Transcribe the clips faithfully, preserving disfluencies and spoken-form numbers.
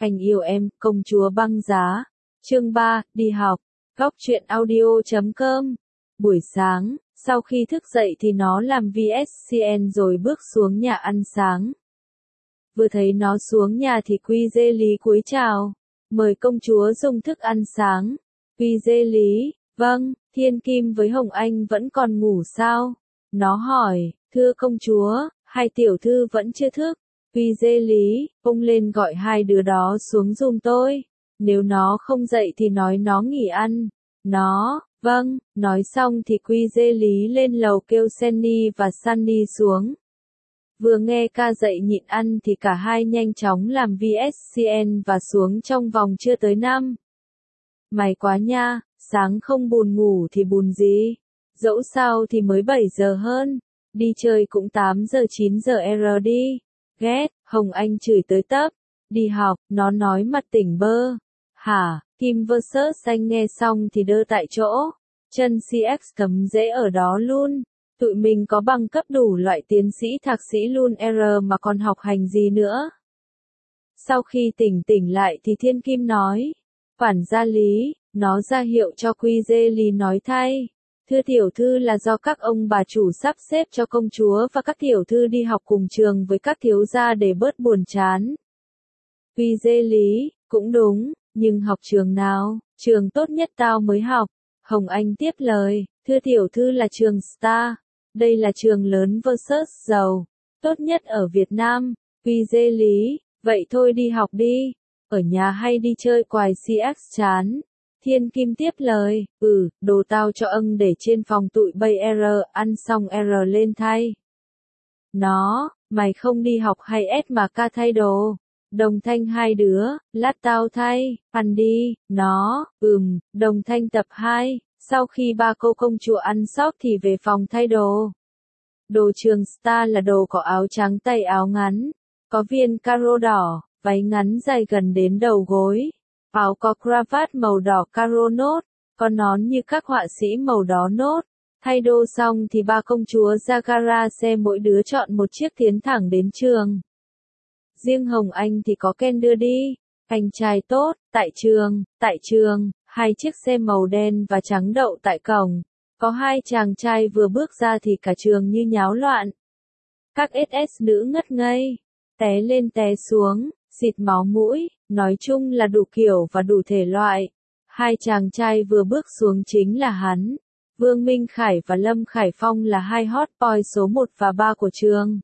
Anh yêu em, công chúa băng giá. Chương ba, đi học. Góc truyện audio chấm com. Buổi sáng, sau khi thức dậy thì nó làm vê ét xê en rồi bước xuống nhà ăn sáng. Vừa thấy nó xuống nhà thì Quy Dê Lý cúi chào. Mời công chúa dùng thức ăn sáng. Quy Dê Lý, vâng, Thiên Kim với Hồng Anh vẫn còn ngủ sao? Nó hỏi, thưa công chúa, hai tiểu thư vẫn chưa thức. Quy Dê Lý, ông lên gọi hai đứa đó xuống giùm tôi. Nếu nó không dậy thì nói nó nghỉ ăn. Nó, vâng, nói xong thì Quy Dê Lý lên lầu kêu Senny và Sunny xuống. Vừa nghe ca dậy nhịn ăn thì cả hai nhanh chóng làm vê ét xê en và xuống trong vòng chưa tới năm. Mày quá nha, sáng không buồn ngủ thì buồn gì. Dẫu sao thì mới bảy giờ hơn. Đi chơi cũng tám giờ chín giờ R đi. Ghét, Hồng Anh chửi tới tấp. Đi học, nó nói mặt tỉnh bơ. Hả, Kim versus Xanh nghe xong thì đơ tại chỗ. Chân xê ích cấm dễ ở đó luôn. Tụi mình có bằng cấp đủ loại tiến sĩ thạc sĩ luôn R mà còn học hành gì nữa. Sau khi tỉnh tỉnh lại thì Thiên Kim nói. Quản gia Lý, nó ra hiệu cho Quy Dê Lý nói thay. Thưa tiểu thư là do các ông bà chủ sắp xếp cho công chúa và các tiểu thư đi học cùng trường với các thiếu gia để bớt buồn chán. Quy Dê Lý, cũng đúng, nhưng học trường nào, trường tốt nhất tao mới học. Hồng Anh tiếp lời, thưa tiểu thư là trường Star, đây là trường lớn versus giàu, tốt nhất ở Việt Nam. Quy Dê Lý, vậy thôi đi học đi, ở nhà hay đi chơi quài xê ích chán. Thiên Kim tiếp lời, ừ, đồ tao cho ân để trên phòng tụi bay R, ăn xong R lên thay. Nó, mày không đi học hay ép mà ca thay đồ. Đồng Thanh hai đứa, lát tao thay, ăn đi, nó, ừm, Đồng Thanh tập hai, sau khi ba cô công chúa ăn xong thì về phòng thay đồ. Đồ trường Star là đồ có áo trắng tay áo ngắn, có viên caro đỏ, váy ngắn dài gần đến đầu gối. Áo có cravat màu đỏ caro nốt, có nón như các họa sĩ màu đó nốt. Thay đồ xong thì ba công chúa ra gara xe mỗi đứa chọn một chiếc tiến thẳng đến trường. Riêng Hồng Anh thì có Ken đưa đi. Anh trai tốt, tại trường, tại trường, hai chiếc xe màu đen và trắng đậu tại cổng. Có hai chàng trai vừa bước ra thì cả trường như nháo loạn. Các ét ét nữ ngất ngây, té lên té xuống, xịt máu mũi, nói chung là đủ kiểu và đủ thể loại. Hai chàng trai vừa bước xuống chính là hắn. Vương Minh Khải và Lâm Khải Phong là hai hot boy số một và ba của trường.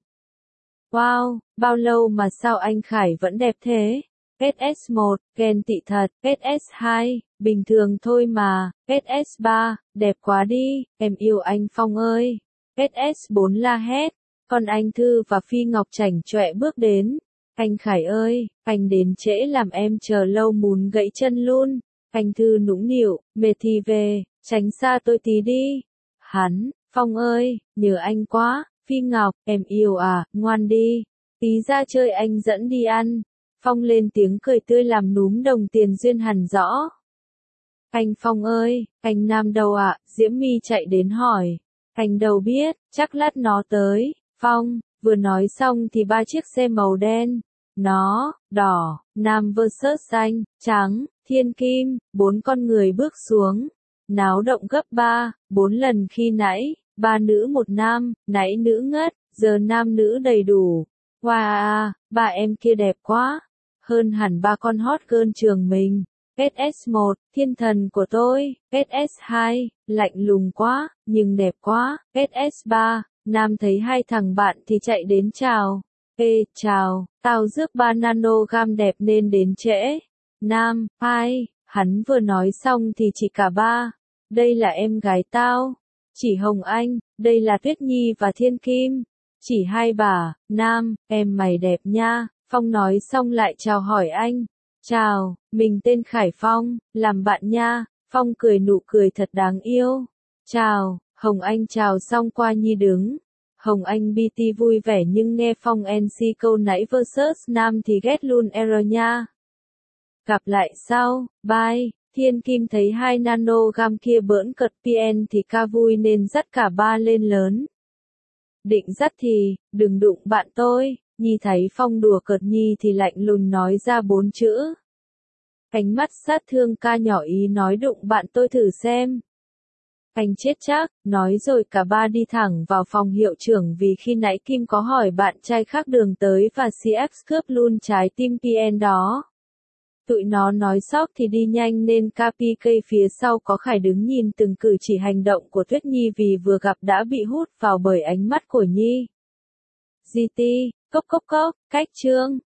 Wow, bao lâu mà sao anh Khải vẫn đẹp thế? ét ét một, Ken tị thật, ét ét hai, bình thường thôi mà, ét ét ba, đẹp quá đi, em yêu anh Phong ơi. ét ét bốn la hét, còn anh Thư và Phi Ngọc chảnh chọe bước đến. Anh Khải ơi, anh đến trễ làm em chờ lâu muốn gãy chân luôn. Anh Thư nũng nịu, mệt thì về, tránh xa tôi tí đi. Hắn, Phong ơi, nhớ anh quá. Phi Ngọc, em yêu à, ngoan đi. Tí ra chơi anh dẫn đi ăn. Phong lên tiếng cười tươi làm núm đồng tiền duyên hẳn rõ. Anh Phong ơi, anh Nam đâu ạ? À? Diễm My chạy đến hỏi. Anh đâu biết, chắc lát nó tới. Phong, vừa nói xong thì ba chiếc xe màu đen. Nó, đỏ, Nam versus xanh, trắng, Thiên Kim, bốn con người bước xuống. Náo động gấp ba, bốn lần khi nãy. Ba nữ một nam, nãy nữ ngất, giờ nam nữ đầy đủ. Wow, ba em kia đẹp quá. Hơn hẳn ba con hot girl trường mình. ét ét một, thiên thần của tôi. ét ét hai, lạnh lùng quá, nhưng đẹp quá. ét ét ba, nam thấy hai thằng bạn thì chạy đến chào. Ê, chào, tao rước ba nanogam đẹp nên đến trễ. Nam, ai, hắn vừa nói xong thì chỉ cả ba. Đây là em gái tao. Chỉ Hồng Anh, đây là Tuyết Nhi và Thiên Kim. Chỉ hai bà, Nam, em mày đẹp nha. Phong nói xong lại chào hỏi anh. Chào, mình tên Khải Phong, làm bạn nha. Phong cười nụ cười thật đáng yêu. Chào, Hồng Anh chào xong qua Nhi đứng. Hồng Anh bê tê vui vẻ nhưng nghe Phong em xê câu nãy versus Nam thì ghét luôn R nha. Gặp lại sau, bye. Thiên Kim thấy hai nanogam kia bỡn cợt pê en thì ca vui nên dắt cả ba lên lớn. Định dắt thì, đừng đụng bạn tôi, Nhi thấy Phong đùa cợt Nhi thì lạnh lùng nói ra bốn chữ. Ánh mắt sát thương ca nhỏ ý nói đụng bạn tôi thử xem. Anh chết chắc, nói rồi cả ba đi thẳng vào phòng hiệu trưởng vì khi nãy Kim có hỏi bạn trai khác đường tới và xê ép cướp luôn trái tim pê en đó. Tụi nó nói sóc thì đi nhanh nên ca pê ca phía sau có Khải đứng nhìn từng cử chỉ hành động của Tuyết Nhi vì vừa gặp đã bị hút vào bởi ánh mắt của Nhi. giê tê, cốc cốc cốc, cách chương.